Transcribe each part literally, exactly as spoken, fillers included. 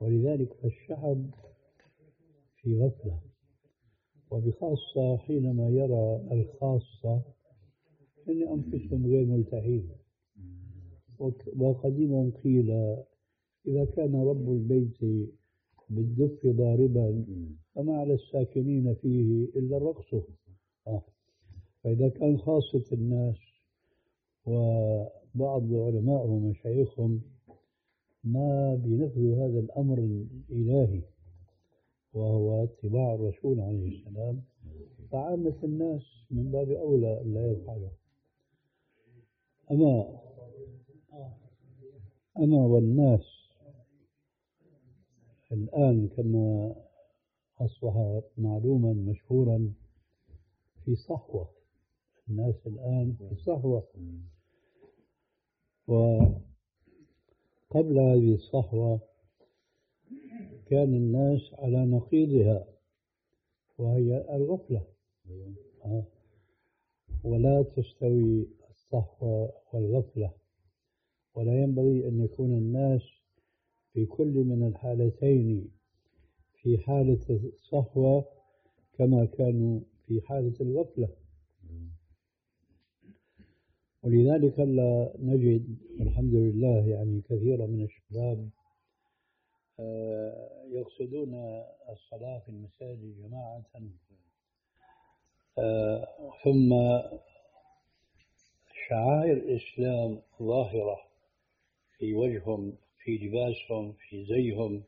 ولذلك فالشعب في غفلة، وبخاصة حينما يرى الخاصة أن أنفسهم غير ملتحين. وقديما قيل إذا كان رب البيت بالدف ضاربا فما على الساكنين فيه إلا الرقص. آه. فإذا كان خاصة الناس وبعض علمائهم ومشايخهم ما بينفذوا هذا الأمر الإلهي وهو اتباع الرسول عليه السلام، فعامة الناس من باب أولى أن لا يفعلوا. أما أما والناس الآن كما أصبح معلوما مشهورا في صحوة، الناس الآن في صحوة. وقبل هذه الصحوة كان الناس على نقيضها وهي الغفلة. آه. ولا تستوي الصحوة والغفلة، ولا ينبغي أن يكون الناس في كل من الحالتين في حالة الصحوة كما كانوا في حالة الغفلة. ولذلك لا نجد الحمد لله يعني كثيرا من الشباب يقصدون الصلاة في المساجد جماعة، ثم شعائر الإسلام ظاهرة في وجههم، في لباسهم، في زيهم.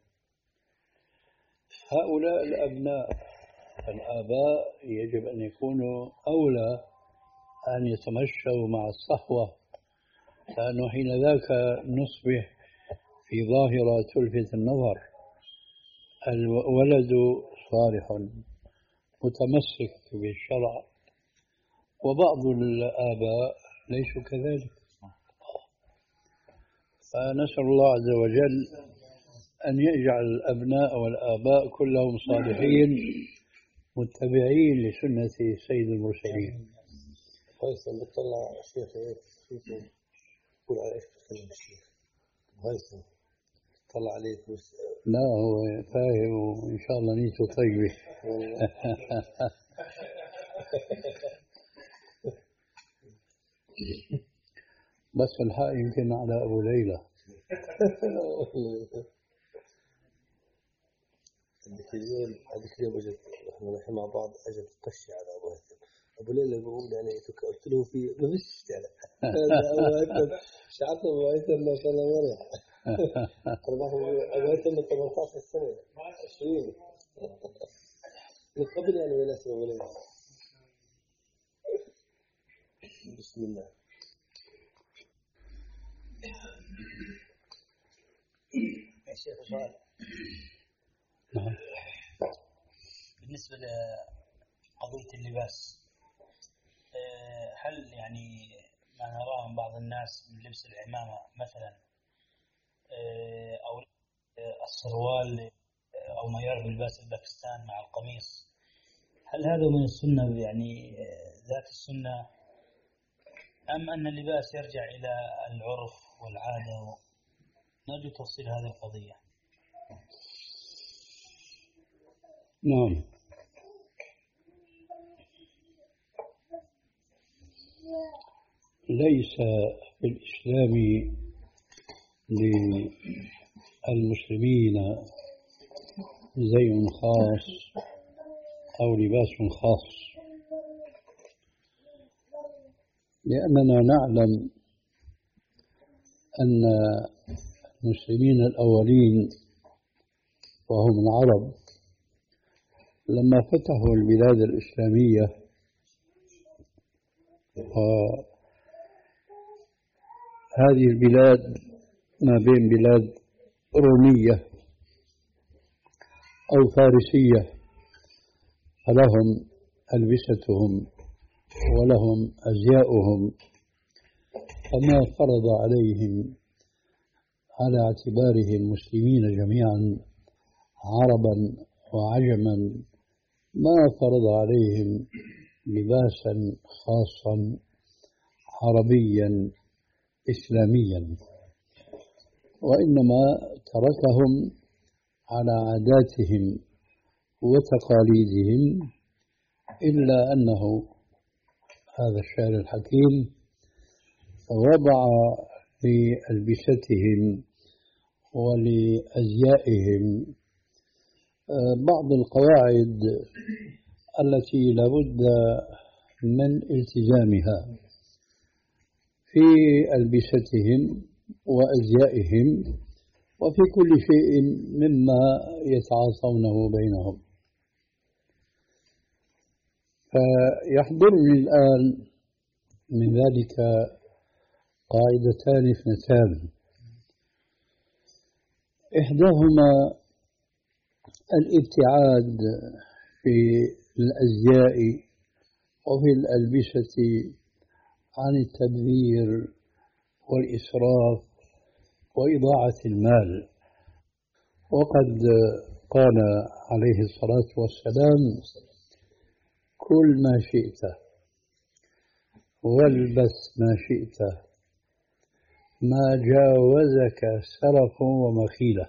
هؤلاء الأبناء الآباء يجب أن يكونوا أولى أن يتمشوا مع الصحوة، لأنه حين ذاك نصبح في ظاهرة تلفت النظر. الولد صالح متمسك بالشرع، وبعض الآباء ليسوا كذلك. فنسأل الله عز وجل أن يجعل الأبناء والآباء كلهم صالحين متبعين لسنة سيد المرسلين. هيثم بتطلع شيخ فيكم تقول على ايش بتكلم الشيخ هيثم طلع عليك بس. لا هو فاهم وإن شاء الله نيته طيبة. بس الحق يمكن على أبو ليلى. هذيك اليوم هذيك اليوم اجت احنا نحن مع بعض، اجت تقشي على ابو هيثم. ابو ليلى بقول يعني قلت له في ما فيش يعني ابو هيثم شعرت ابو هيثم ما شاء الله مرح. انا ابو هيثم ثمانية عشر سنه عشرين من قبل يعني ولا اسمه ابو ليلى. بسم الله. يا شيخ سؤال بالنسبة لقضية اللباس، هل يعني ما نراه من بعض الناس من لبس العمامة مثلا أو السروال أو ما يعرف بلباس الباكستان مع القميص، هل هذا من السنة يعني ذات السنة، أم أن اللباس يرجع إلى العرف والعادة؟ نرجو تفصيل هذه القضية. نعم. ليس في الإسلام للمسلمين زي خاص أو لباس خاص، لأننا نعلم أن المسلمين الأولين وهم العرب لما فتحوا البلاد الإسلامية وهذه البلاد ما بين بلاد رومية أو فارسية، فلهم ألبستهم ولهم أزياؤهم، فما فرض عليهم على اعتبارهم مسلمين جميعا عربا وعجما ما فرض عليهم لباسا خاصا عربيا إسلاميا، وإنما تركهم على عاداتهم وتقاليدهم، إلا أنه هذا الشاعر الحكيم وضع لألبستهم ولأزيائهم بعض القواعد التي لابد من التزامها في ألبستهم وأزيائهم وفي كل شيء مما يتعاطونه بينهم. فيحضرني الآن من ذلك قاعدتان اثنتان، إحداهما الابتعاد في الأزياء وفي الألبسة عن التبذير والإسراف وإضاعة المال. وقد قال عليه الصلاة والسلام: كل ما شئت والبس ما شئت ما جاوزك سرف ومخيلة.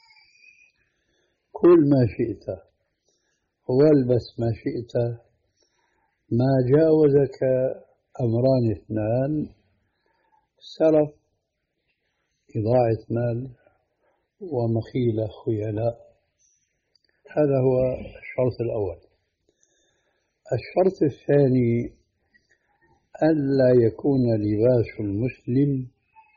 كل ما شئت والبس ما شئت ما جاوزك أمران اثنان: سرف إضاعة مال ومخيلة خيلاء. هذا هو الشرط الأول. الشرط الثاني ألا يكون لباس المسلم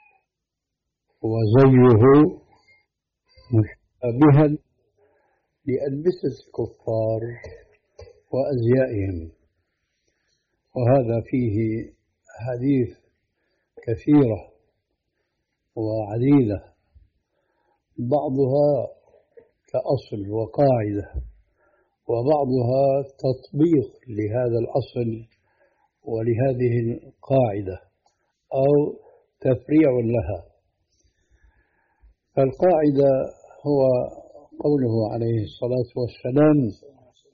وزيه مشابها لألبسة الكفار وأزيائهم، وهذا فيه حديث كثيرة وعديدة، بعضها كأصل وقاعدة وبعضها تطبيق لهذا الأصل ولهذه القاعدة أو تفريع لها. فالقاعدة هو قوله عليه الصلاة والسلام: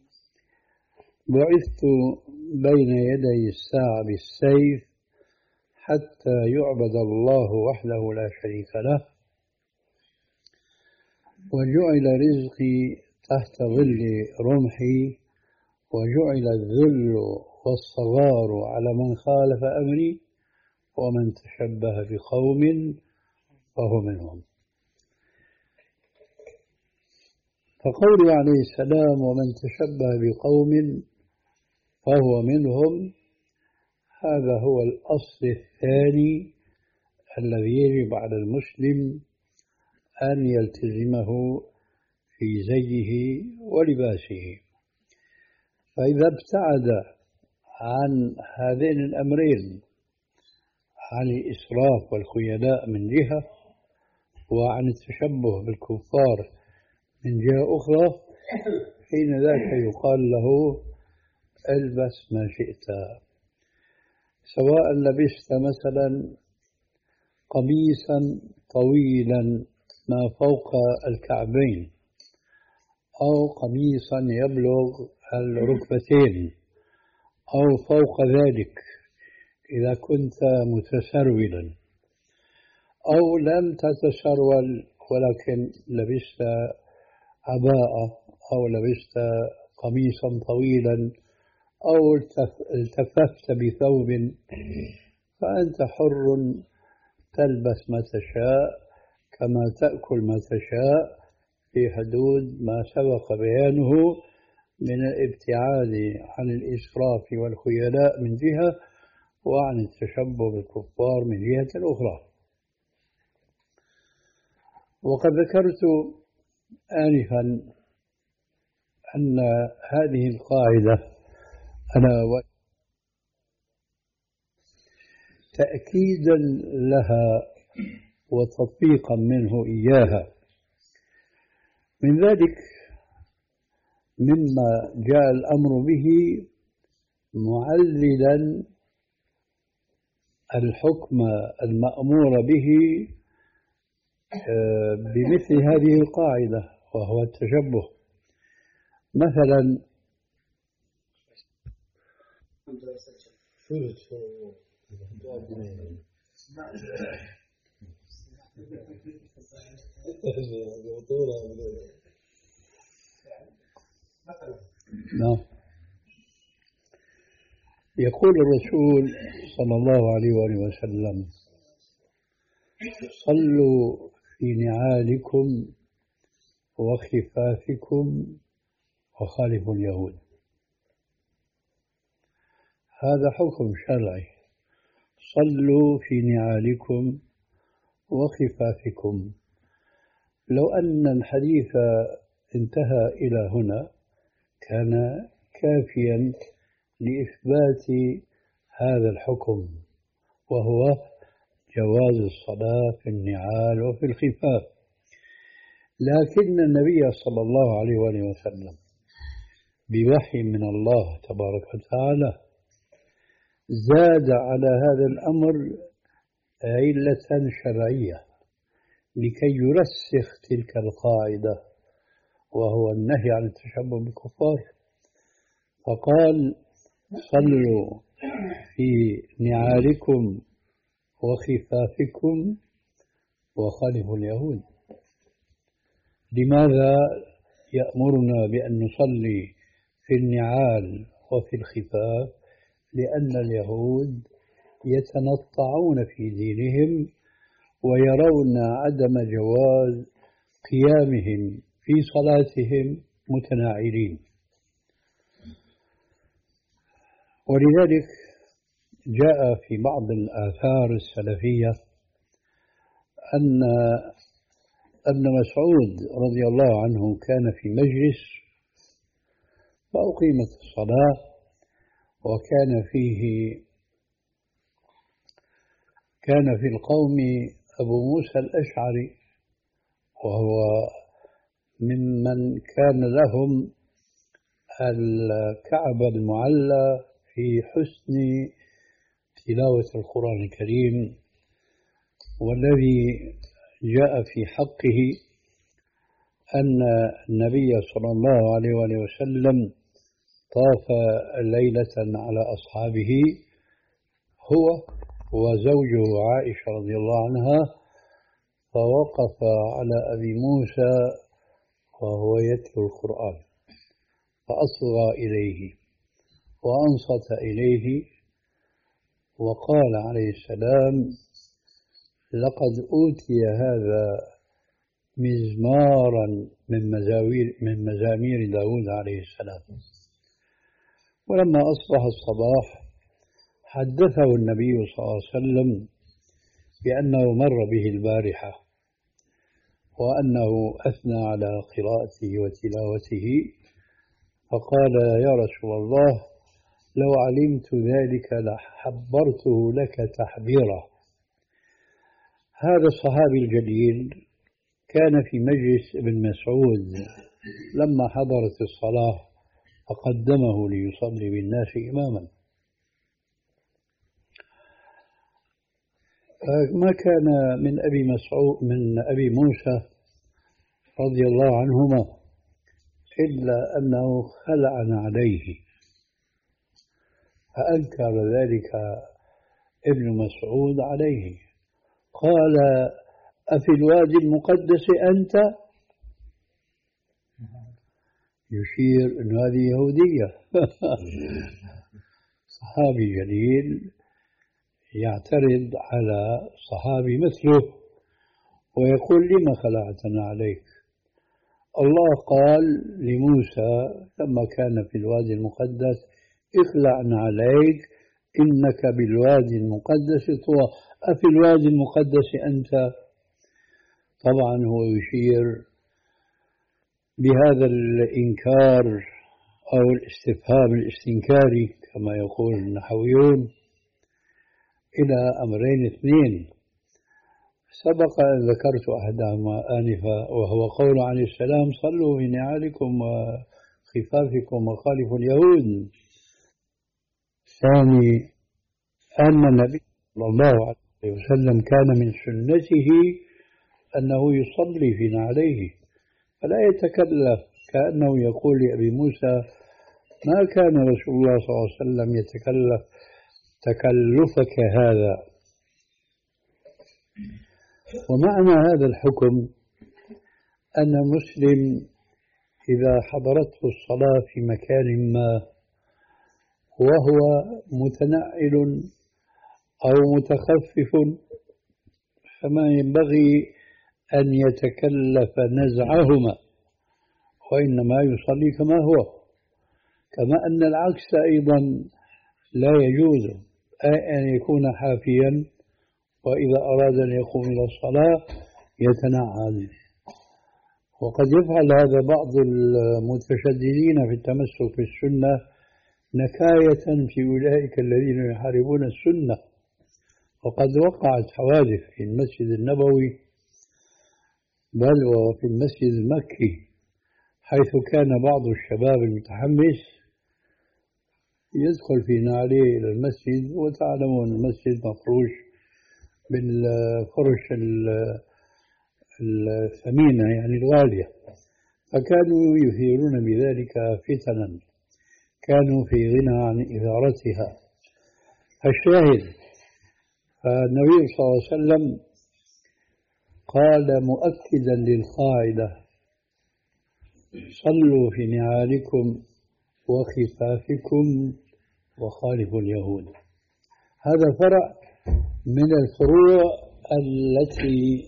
بعثت بين يدي الساعة بالسيف حتى يعبد الله وحده لا شريك له، وجعل رزقي تحت ظل رمحي، وجعل الذل والصغار على من خالف أمري، ومن تشبه بقوم فهو منهم. فقوله عليه السلام: ومن تشبه بقوم فهو منهم، هذا هو الأصل الثاني الذي يجب على المسلم أن يلتزمه في زيه ولباسه. فإذا ابتعد عن هذين الأمرين، عن الإسراف والخيلاء من جهة وعن التشبه بالكفار من جهة أخرى، حين ذاك يقال له: البس ما شئت، سواء لبست مثلا قميصا طويلا ما فوق الكعبين أو قميصا يبلغ الركبتين أو فوق ذلك إذا كنت متسرولا، أو لم تتسرول ولكن لبست عباءة أو لبست قميصا طويلا أو التففت بثوب، فأنت حر تلبس ما تشاء كما تأكل ما تشاء في حدود ما سبق بيانه من الابتعاد عن الإسراف والخيلاء من جهة وعن التشبه بالكفار من جهة أخرى. وقد ذكرت آنفا أن هذه القاعدة أنا تأكيدا لها وتطبيقا منه إياها. من ذلك مما جاء الأمر به معللا الحكم المأمور به بمثل هذه القاعدة، وهو التشبه. مثلا نعم. يقول الرسول صلى الله عليه وآله وسلم: صلوا في نعالكم وخفافكم وخالفوا اليهود. هذا حكم شرعي، صلوا في نعالكم وخفافكم. لو أن الحديث انتهى إلى هنا كان كافيا لإثبات هذا الحكم، وهو جواز الصلاة في النعال وفي الخفاف. لكن النبي صلى الله عليه وآله وسلم بوحي من الله تبارك وتعالى زاد على هذا الأمر علة شرعية لكي يرسخ تلك القاعدة، وهو النهي عن التشبه بالكفار، فقال: صلوا في نعالكم وخفافكم وخالفوا اليهود. لماذا يأمرنا بأن نصلي في النعال وفي الخفاف؟ لأن اليهود يتنطعون في دينهم ويرون عدم جواز قيامهم في صلاتهم متناعلين. ولذلك جاء في بعض الآثار السلفية أن ابن مسعود رضي الله عنه كان في مجلس فأقيمت الصلاة، وكان فيه كان في القوم أبو موسى الأشعري، وهو ممن كان لهم الكعبة المعلى في حسن تلاوة القرآن الكريم، والذي جاء في حقه أن النبي صلى الله عليه وآله وسلم طاف ليلة على أصحابه هو وزوجه عائشة رضي الله عنها، فوقف على أبي موسى وهو يتلو القرآن فأصغى إليه وأنصت إليه وقال عليه السلام: لقد أوتي هذا مزمارا من مزامير من مزامير داود عليه السلام. ولما أصبح الصباح حدثه النبي صلى الله عليه وسلم بأنه مر به البارحة وأنه أثنى على قراءته وتلاوته، فقال: يا رسول الله، لو علمت ذلك لحبرته لك تحبيرا. هذا الصحابي الجليل كان في مجلس ابن مسعود لما حضرت الصلاة فقدمه ليصلي بالناس إماما. ما كان من أبي مسعود من أبي موسى رضي الله عنهما إلا أنه خلع عليه، فأنكر ذلك ابن مسعود عليه، قال: أفي الوادي المقدس أنت؟ يشير أن هذه يهودية. صحابي جليل يعترض على صحابي مثله ويقول: لما خلعتنا عليك؟ الله قال لموسى لما كان في الوادي المقدس: اخلعنا عليك إنك بالوادي المقدس طوى، أفي الوادي المقدس أنت؟ طبعا هو يشير بهذا الإنكار أو الاستفهام الاستنكاري كما يقول النحويون إلى أمرين اثنين سبق أن ذكرت أحدهما آنفا، وهو قول عليه السلام: صلوا في نعالكم وخفافكم وخالفوا اليهود. الثاني أن النبي صلى الله عليه وسلم كان من سنته أنه يصلي في نعليه فلا يتكلف، كأنه يقول لأبي موسى: ما كان رسول الله صلى الله عليه وسلم يتكلف تكلفك هذا. ومعنى هذا الحكم أن المسلم إذا حضرته الصلاة في مكان ما وهو متنعل أو متخفف فما ينبغي أن يتكلف نزعهما، وإنما يصلي كما هو. كما أن العكس أيضا لا يجوز، أن يكون حافيا وإذا أراد أن يقوم إلى الصلاة يتنعل. وقد يفعل هذا بعض المتشددين في التمسك بالسنة نكاية في أولئك الذين يحاربون السنة. وقد وقعت حوادث في المسجد النبوي بل وفي المسجد المكي، حيث كان بعض الشباب المتحمس يدخل في نعله إلى المسجد، وتعلمون المسجد مفروش بالفرش الثمينة يعني الغالية، فكانوا يثيرون بذلك فتنا كانوا في غنى عن إثارتها. الشاهد، فالنبي صلى الله عليه وسلم قال مؤكدا للقاعدة: صلوا في نعالكم وخفافكم وخالفوا اليهود. هذا فرع من الفروع التي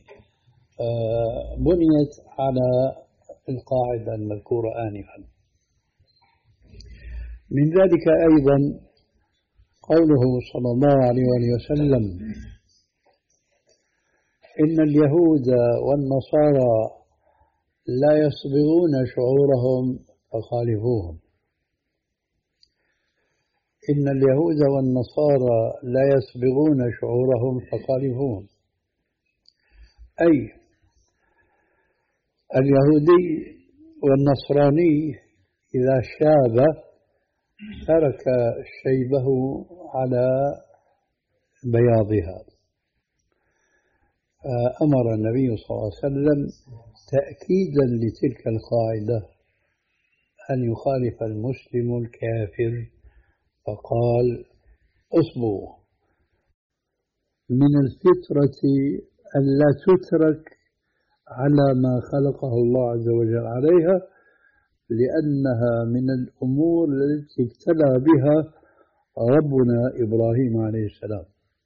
بنيت على القاعدة المذكورة آنفا. من ذلك أيضا قوله صلى الله عليه وسلم: إن اليهود والنصارى لا يصبغون شعورهم فخالفوهم. إن اليهود والنصارى لا يصبغون شعورهم فخالفوهم، أي اليهودي والنصراني إذا شاب ترك شيبه على بياضها. أمر النبي صلى الله عليه وسلم تأكيدا لتلك القاعدة أن يخالف المسلم الكافر، فقال: اصبروا. من الفطرة أن لا تترك على ما خلقه الله عز وجل عليها، لأنها من الأمور التي ابتلى بها ربنا إبراهيم عليه السلام.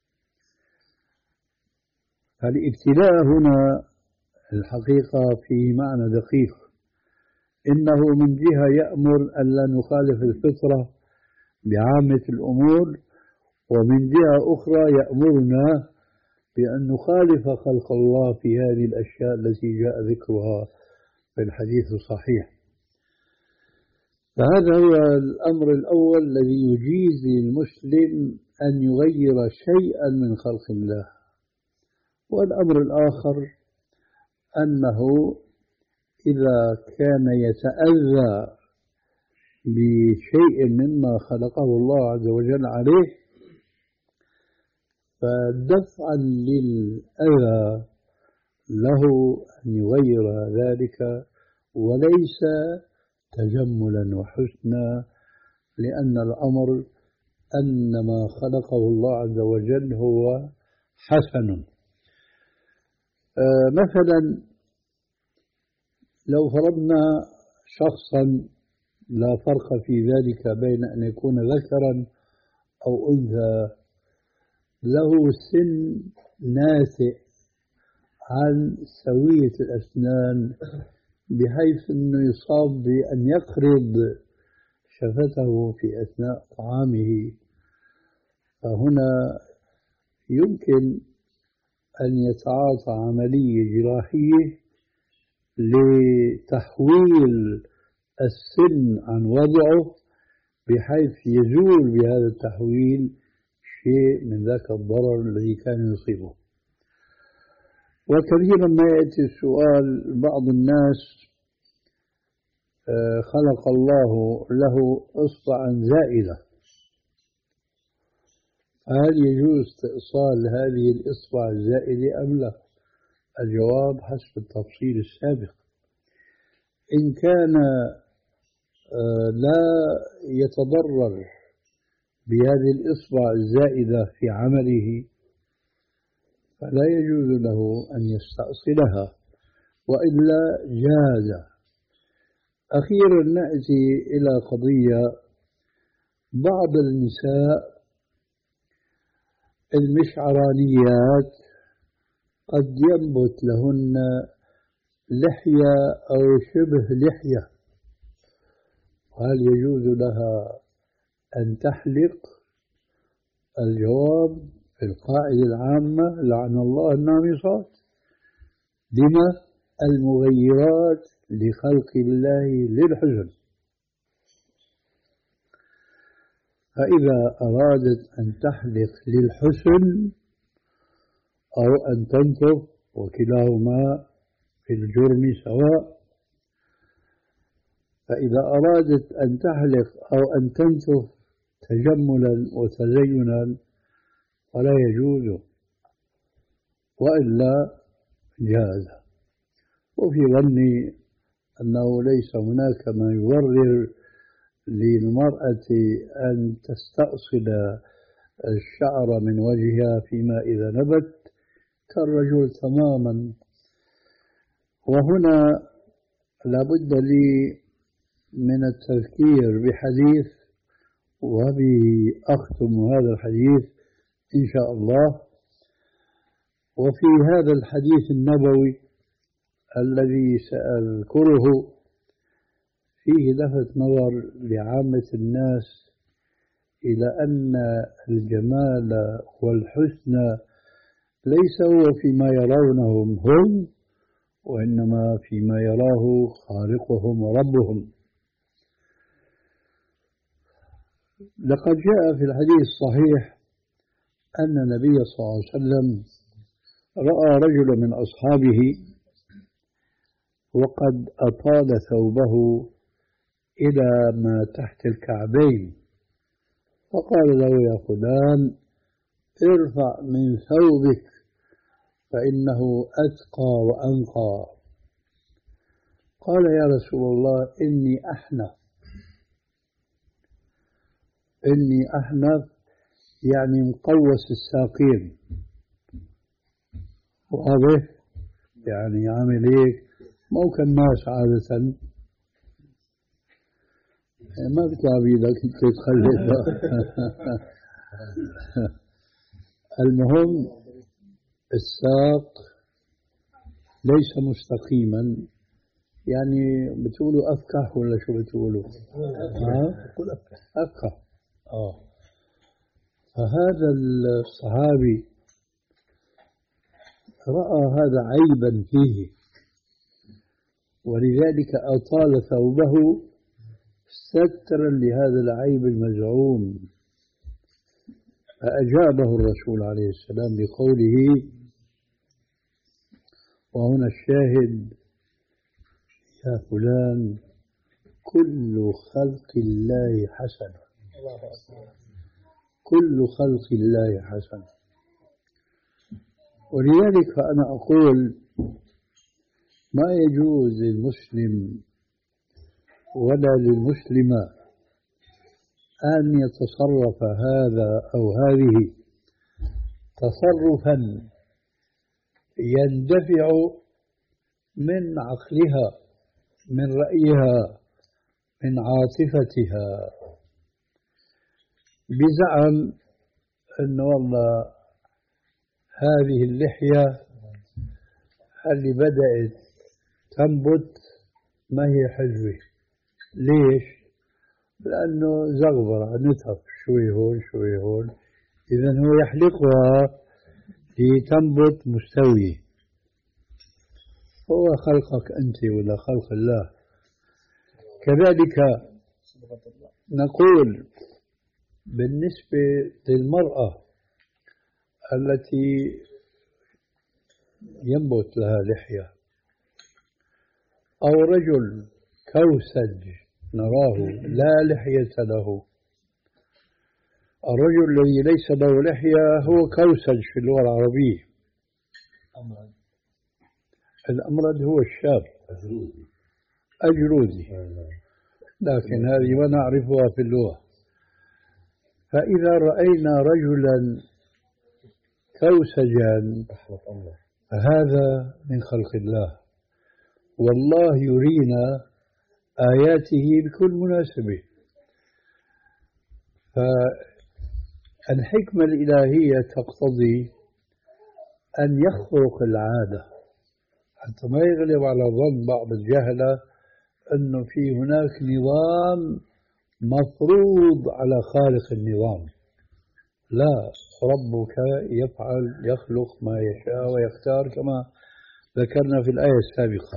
فالابتلاء هنا الحقيقة في معنى دقيق، إنه من جهة يأمر أن لا نخالف الفطرة بعامة الأمور، ومن جهة أخرى يأمرنا بأن نخالف خلق الله في هذه الأشياء التي جاء ذكرها في الحديث الصحيح. فهذا هو الأمر الأول الذي يجيز للمسلم أن يغير شيئا من خلق الله. والأمر الآخر أنه إذا كان يتأذى بشيء مما خلقه الله عز وجل عليه، فدفعا للأذى له أن يغير ذلك، وليس تجملا وحسنا، لأن الأمر أن ما خلقه الله عز وجل هو حسن. آه مثلا لو فرضنا شخصا لا فرق في ذلك بين أن يكون ذكرا أو أنثى، له سن ناتئ عن سوية الأسنان بحيث أنه يصاب بأن يقرض شفته في أثناء طعامه، فهنا يمكن أن يتعاطى عملية جراحية لتحويل السن عن وضعه، بحيث يزول بهذا التحويل شيء من ذاك الضرر الذي كان يصيبه. وكثيرا ما يأتي السؤال، بعض الناس خلق الله له إصبعا زائدة، هل يجوز استئصال هذه الإصبع الزائدة أم لا؟ الجواب حسب التفصيل السابق. إن كان لا يتضرر بهذه الإصبع الزائدة في عمله فلا يجوز له أن يستأصلها، وإلا جاز أخيرا نأتي إلى قضية بعض النساء المشعرانيات قد ينبت لهن لحية أو شبه لحية، هل يجوز لها أن تحلق؟ الجواب في القاعدة العامة لعن الله النامصات. لما؟ المغيرات لخلق الله للحزن. فإذا أرادت أن تحلق للحسن أو أن تنتف وكلاهما في الجرم سواء، فإذا أرادت أن تحلق أو أن تنتف تجملا وتزينا فلا يجوز، وإلا جاز. وفي ظني أنه ليس هناك ما يبرر للمرأة أن تستأصل الشعر من وجهها فيما إذا نبت كالرجل تماما. وهنا لابد لي من التذكير بحديث وبه أختم هذا الحديث إن شاء الله. وفي هذا الحديث النبوي الذي سأذكره فيه لفت نظر لعامة الناس إلى أن الجمال والحسن ليس هو فيما يرونهم هم، وإنما فيما يراه خالقهم وربهم. لقد جاء في الحديث الصحيح أن النبي صلى الله عليه وسلم رأى رجلا من أصحابه وقد أطال ثوبه إلى ما تحت الكعبين، فقال له: يا فلان ارفع من ثوبك فإنه أتقى وأنقى. قال: يا رسول الله إني أحنف. إني أحنف يعني مقوس الساقين، واضح؟ يعني عامل هيك مو كالناس عادة، ما بيطلع بيدك تتخلف. المهم الساق ليس مستقيما، يعني بتقولوا أفكح ولا شو بتقولوا؟ ها؟ أفكح. آه. فهذا الصحابي رأى هذا عيبا فيه، ولذلك أطال ثوبه سترا لهذا العيب المزعوم. فأجابه الرسول عليه السلام بقوله، وهنا الشاهد: يا فلان كل خلق الله حسن. كل خلق الله حسن. ولذلك فأنا أقول ما يجوز للمسلم ولا للمسلمة أن يتصرف هذا أو هذه تصرفا يندفع من عقلها، من رأيها، من عاطفتها، بزعم أن والله هذه اللحية اللي بدأت تنبت ما هي حلوة. ليش؟ لأنه زغبرة نتف شوي هون شوي هون، إذن هو يحلقها لتنبت مستوية. هو خلقك أنت ولا خلق الله؟ كذلك نقول بالنسبة للمرأة التي ينبت لها لحية، أو رجل كوسج نراه لا لحية له. الرجل الذي ليس له لحية هو كوسج في اللغة العربية. أمرد. الأمرد هو الشاب أجرودي، لكن هذه ما نعرفها في اللغة. فإذا رأينا رجلا كوسجا فهذا من خلق الله. والله يرينا آياته بكل مناسبة. فالحكمة الإلهية تقتضي أن يخرق العادة حتى ما يغلب على ظن بعض الجهلة أنه في هناك نظام مفروض على خالق النظام. لا، ربك يفعل يخلق ما يشاء ويختار كما ذكرنا في الآية السابقة.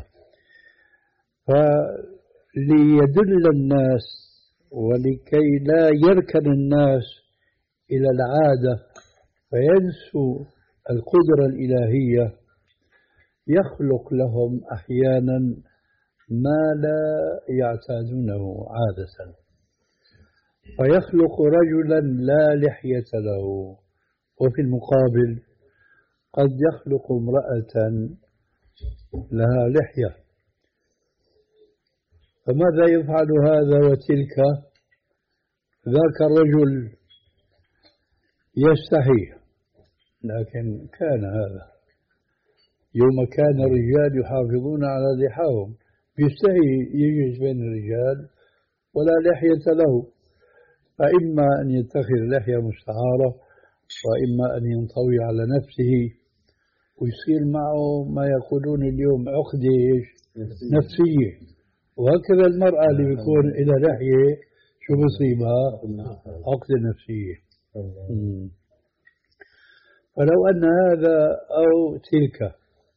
فليدل الناس ولكي لا يركن الناس إلى العادة فينسوا القدرة الإلهية، يخلق لهم أحيانا ما لا يعتادونه عادة، فيخلق رجلا لا لحية له، وفي المقابل قد يخلق امرأة لها لحية. فماذا يفعل هذا وتلك؟ ذاك الرجل يستحي، لكن كان هذا يوم كان الرجال يحافظون على لحاهم، يستحي يجلس بين الرجال ولا لحية له، فإما أن يتخذ لحية مستعارة وإما أن ينطوي على نفسه ويصير معه ما يقولون اليوم عقدة نفسية. وهكذا المرأة اللي بيكون إلى لحية شو بصيبها؟ عقدة نفسية. فلو أن هذا أو تلك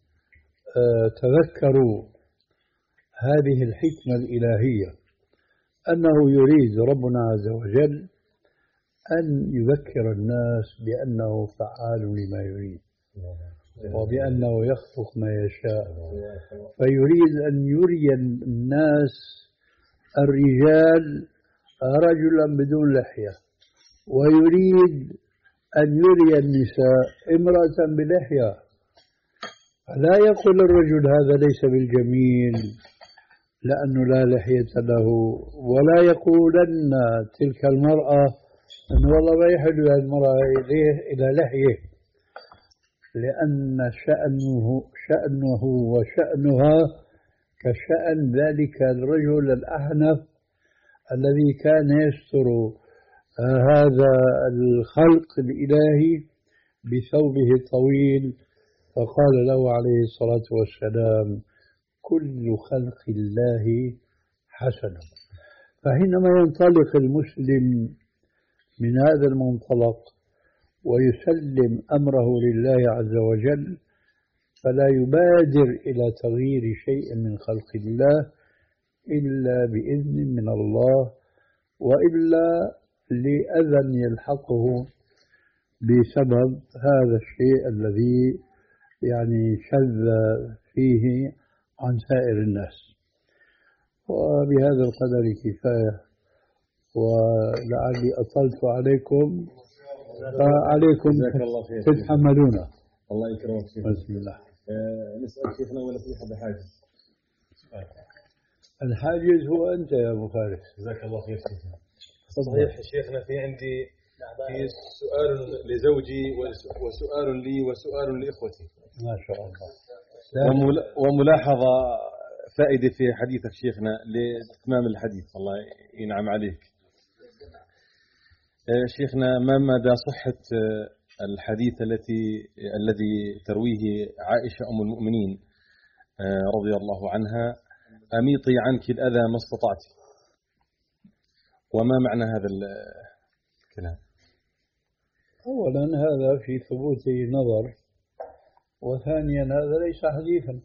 تذكروا هذه الحكمة الإلهية، أنه يريد ربنا عز وجل أن يذكر الناس بأنه فعال لما يريد وبأنه يخلق ما يشاء، فيريد أن يري الناس الرجال رجلا بدون لحية، ويريد أن يري النساء امرأة بلحية. لا يقول الرجل هذا ليس بالجميل لأنه لا لحية له، ولا يقولن تلك المرأة أنه والله ما يحل المرأة إلى لحية، لأن شأنه شأنه وشأنها كشأن ذلك الرجل الأحنف الذي كان يستر هذا الخلق الإلهي بثوبه الطويل، فقال له عليه الصلاة والسلام: كل خلق الله حسن. فحينما ينطلق المسلم من هذا المنطلق ويسلم أمره لله عز وجل، فلا يبادر إلى تغيير شيء من خلق الله إلا بإذن من الله، وإلا لأذى يلحقه بسبب هذا الشيء الذي يعني شذ فيه عن سائر الناس. وبهذا القدر كفاية، ولعلي أطلت عليكم فعليكم تتحملون. الله يكرمك شيخنا. بسم الله. أه نسأل شيخنا ولا في حد حاجز؟ الحاجز هو أنت يا أبو فارس. جزاك الله خير شيخنا. صحيح شيخنا، في عندي في سؤال لزوجي وسؤال لي وسؤال لإخوتي. ما شاء الله. وملاحظة فائدة في حديثك شيخنا لإتمام الحديث، الله ينعم عليك. شيخنا، ما مدى صحة الحديث التي الذي ترويه عائشة أم المؤمنين رضي الله عنها: أميطي عنك الأذى ما استطعت؟ وما معنى هذا الكلام؟ أولا هذا في ثبوته نظر، وثانيا هذا ليس حديثا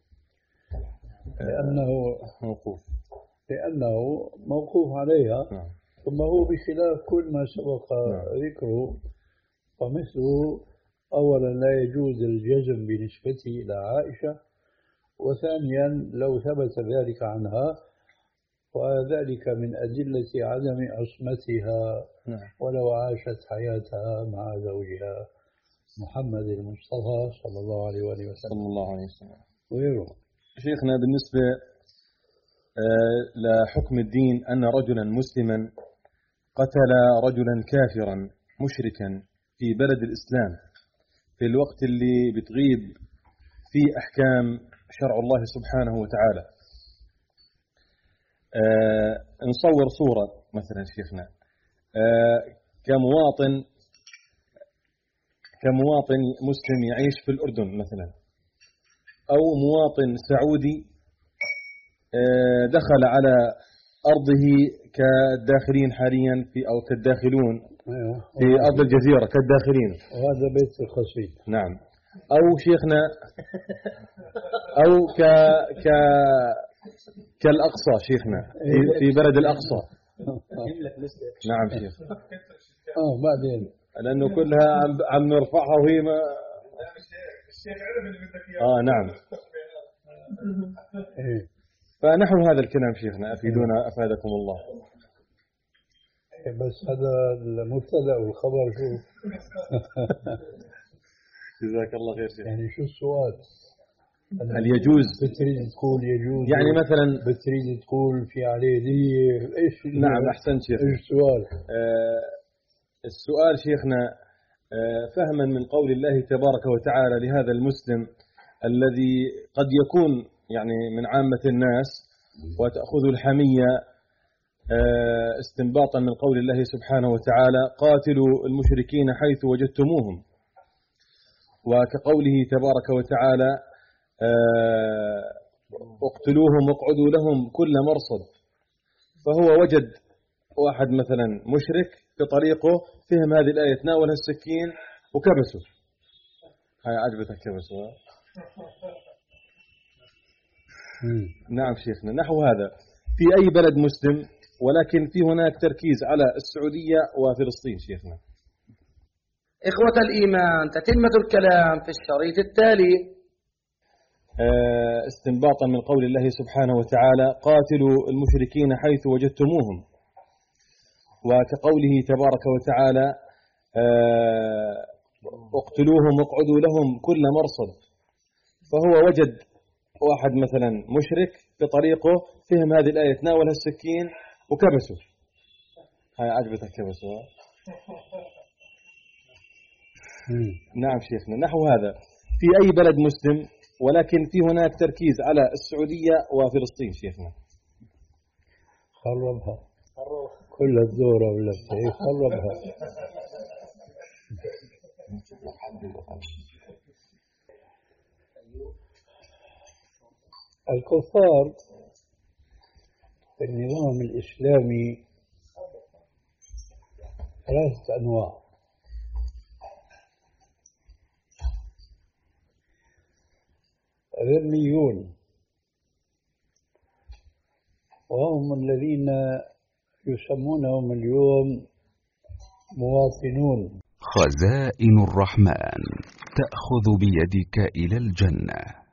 لأنه موقوف لأنه موقوف عليها، ثم هو بخلاف كل ما سبق ذكره. فمثله أولا لا يجوز الجزم بنسبته إلى عائشة، وثانيا لو ثبت ذلك عنها وذلك من أدلة عدم عصمتها ولو عاشت حياتها مع زوجها محمد المصطفى صلى الله عليه وسلم صلى الله عليه وسلم وغيره. شيخنا، بالنسبة لحكم الدين أن رجلا مسلما قتل رجلا كافرا مشركا في بلد الإسلام في الوقت اللي بتغيب فيه أحكام شرع الله سبحانه وتعالى، آه نصور صورة مثلا شيخنا، آه كمواطن كمواطن مسلم يعيش في الأردن مثلا، أو مواطن سعودي آه دخل على أرضه كالداخلين حاليا في أو كالداخلون في أرض الجزيرة كالداخلين، وهذا بيت القصيد. نعم. أو شيخنا أو ك ك كالأقصى شيخنا في, في بلد الأقصى. نعم شيخ. اه بعدين لأنه كلها عم عم نرفعها وهي ما آه نعم. فنحو هذا الكلام شيخنا، أفيدونا أفادكم الله. بس هذا المبتدأ والخبر شو؟ جزاك الله خير شيخ. يعني شو السؤال؟ هل يجوز؟ بتريد تقول يجوز؟ يعني مثلا بتريد تقول في عليه دية؟ ايش؟ نعم أحسنت شيخ. ايش السؤال؟ آه السؤال شيخنا آه فهما من قول الله تبارك وتعالى لهذا المسلم الذي قد يكون يعني من عامة الناس وتأخذ الحمية، آه استنباطا من قول الله سبحانه وتعالى قاتلوا المشركين حيث وجدتموهم، وكقوله تبارك وتعالى اقتلوهم واقعدوا لهم كل مرصد. فهو وجد واحد مثلا مشرك في طريقه، فهم هذه الآية، تناول السكين وكبسه. هاي عجبتك كبسه؟ نعم شيخنا. نحو هذا في أي بلد مسلم، ولكن في هناك تركيز على السعودية وفلسطين شيخنا. إخوة الإيمان، تتمة الكلام في الشريط التالي. استنباطا من قول الله سبحانه وتعالى قاتلوا المشركين حيث وجدتموهم، وكقوله تبارك وتعالى اقتلوهم واقعدوا لهم كل مرصد. فهو وجد واحد مثلا مشرك في طريقه، فهم هذه الآية، تناول السكين وكبسه. هاي عجبتك كبسه؟ نعم شيخنا. نحو هذا في أي بلد مسلم، ولكن في هناك تركيز على السعودية وفلسطين شيخنا. خربها كل الدورة ولا شيء، خربها. الكفار في النظام الإسلامي ثلاثة أنواع. ذميون، وهم الذين يسمونهم اليوم مواطنون. خزائن الرحمن تأخذ بيدك إلى الجنة.